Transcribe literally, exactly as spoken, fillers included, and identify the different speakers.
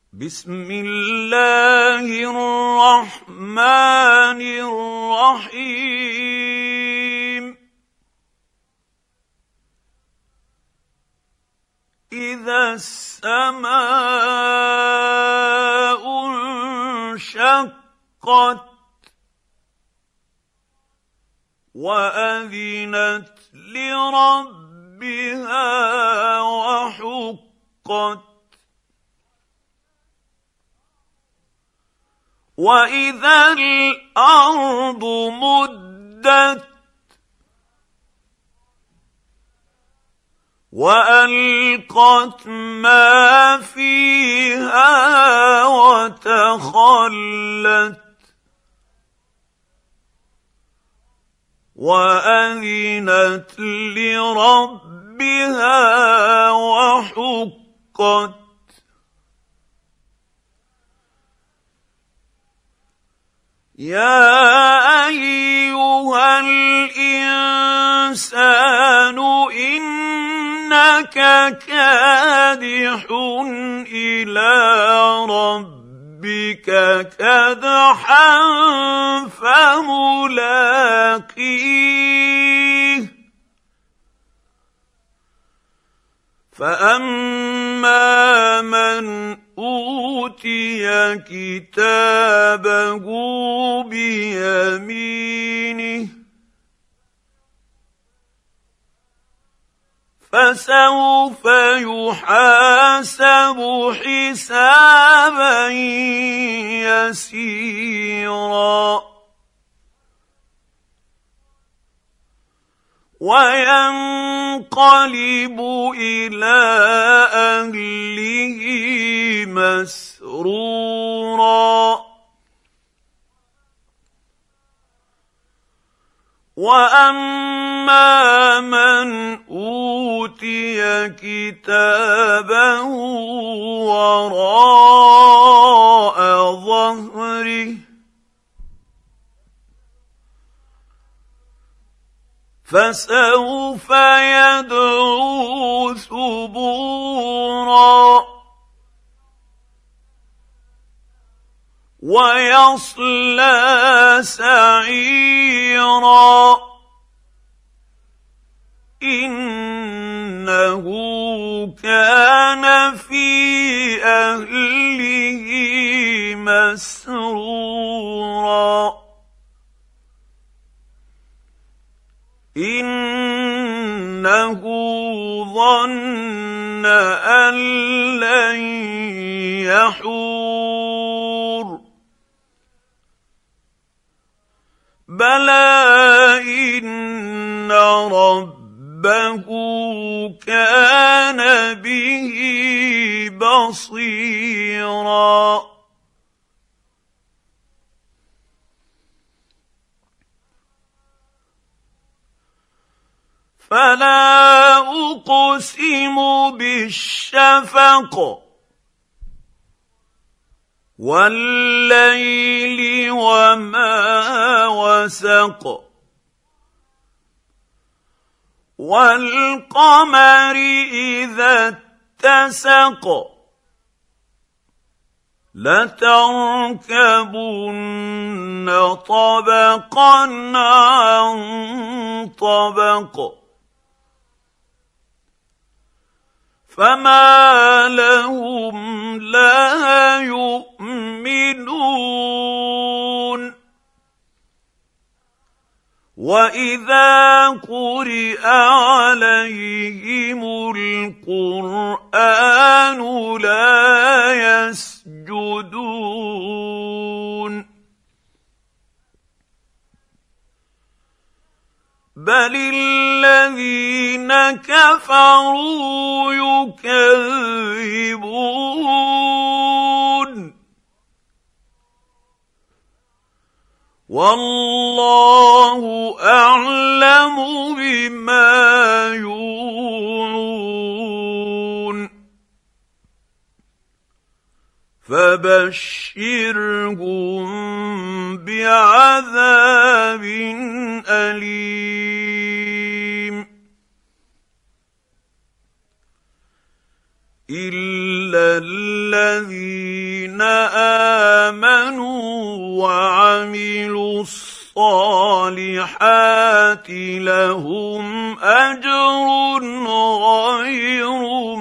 Speaker 1: بسم الله الرحمن الرحيم إذا السماء انشقت وأذنت لربها وحقت وإذا الأرض مدت وألقت ما فيها وتخلت وأذنت لربها وحقت يا أيها الإنسان إنك كادح إلى ربك كدحا فملاقيه فأما من أوتي كتابه بيمينه فسوف يحاسب حسابا يسيرا وينقلب إلى أهله مسرورا وأما من أوتي كتابه وراء ظهره فسوف يدعو ثبورا ويصلى سعيرا إنه كان في أهله مسرورا إنه ظن أن لن يحور بلى إن ربه كان به بصيرا فلا أقسم بالشفق والليل وما وسق والقمر إذا اتسق لتركبن طبقا عن طبق فما لهم لا يؤمنون وإذا قرئ عليهم القرآن لا يسجدون بل الذين كفروا يكذبون والله أعلم بما يوعون فبشرهم بعذاب أليم إلا الذين امنوا وعملوا الصالحات لهم اجر غير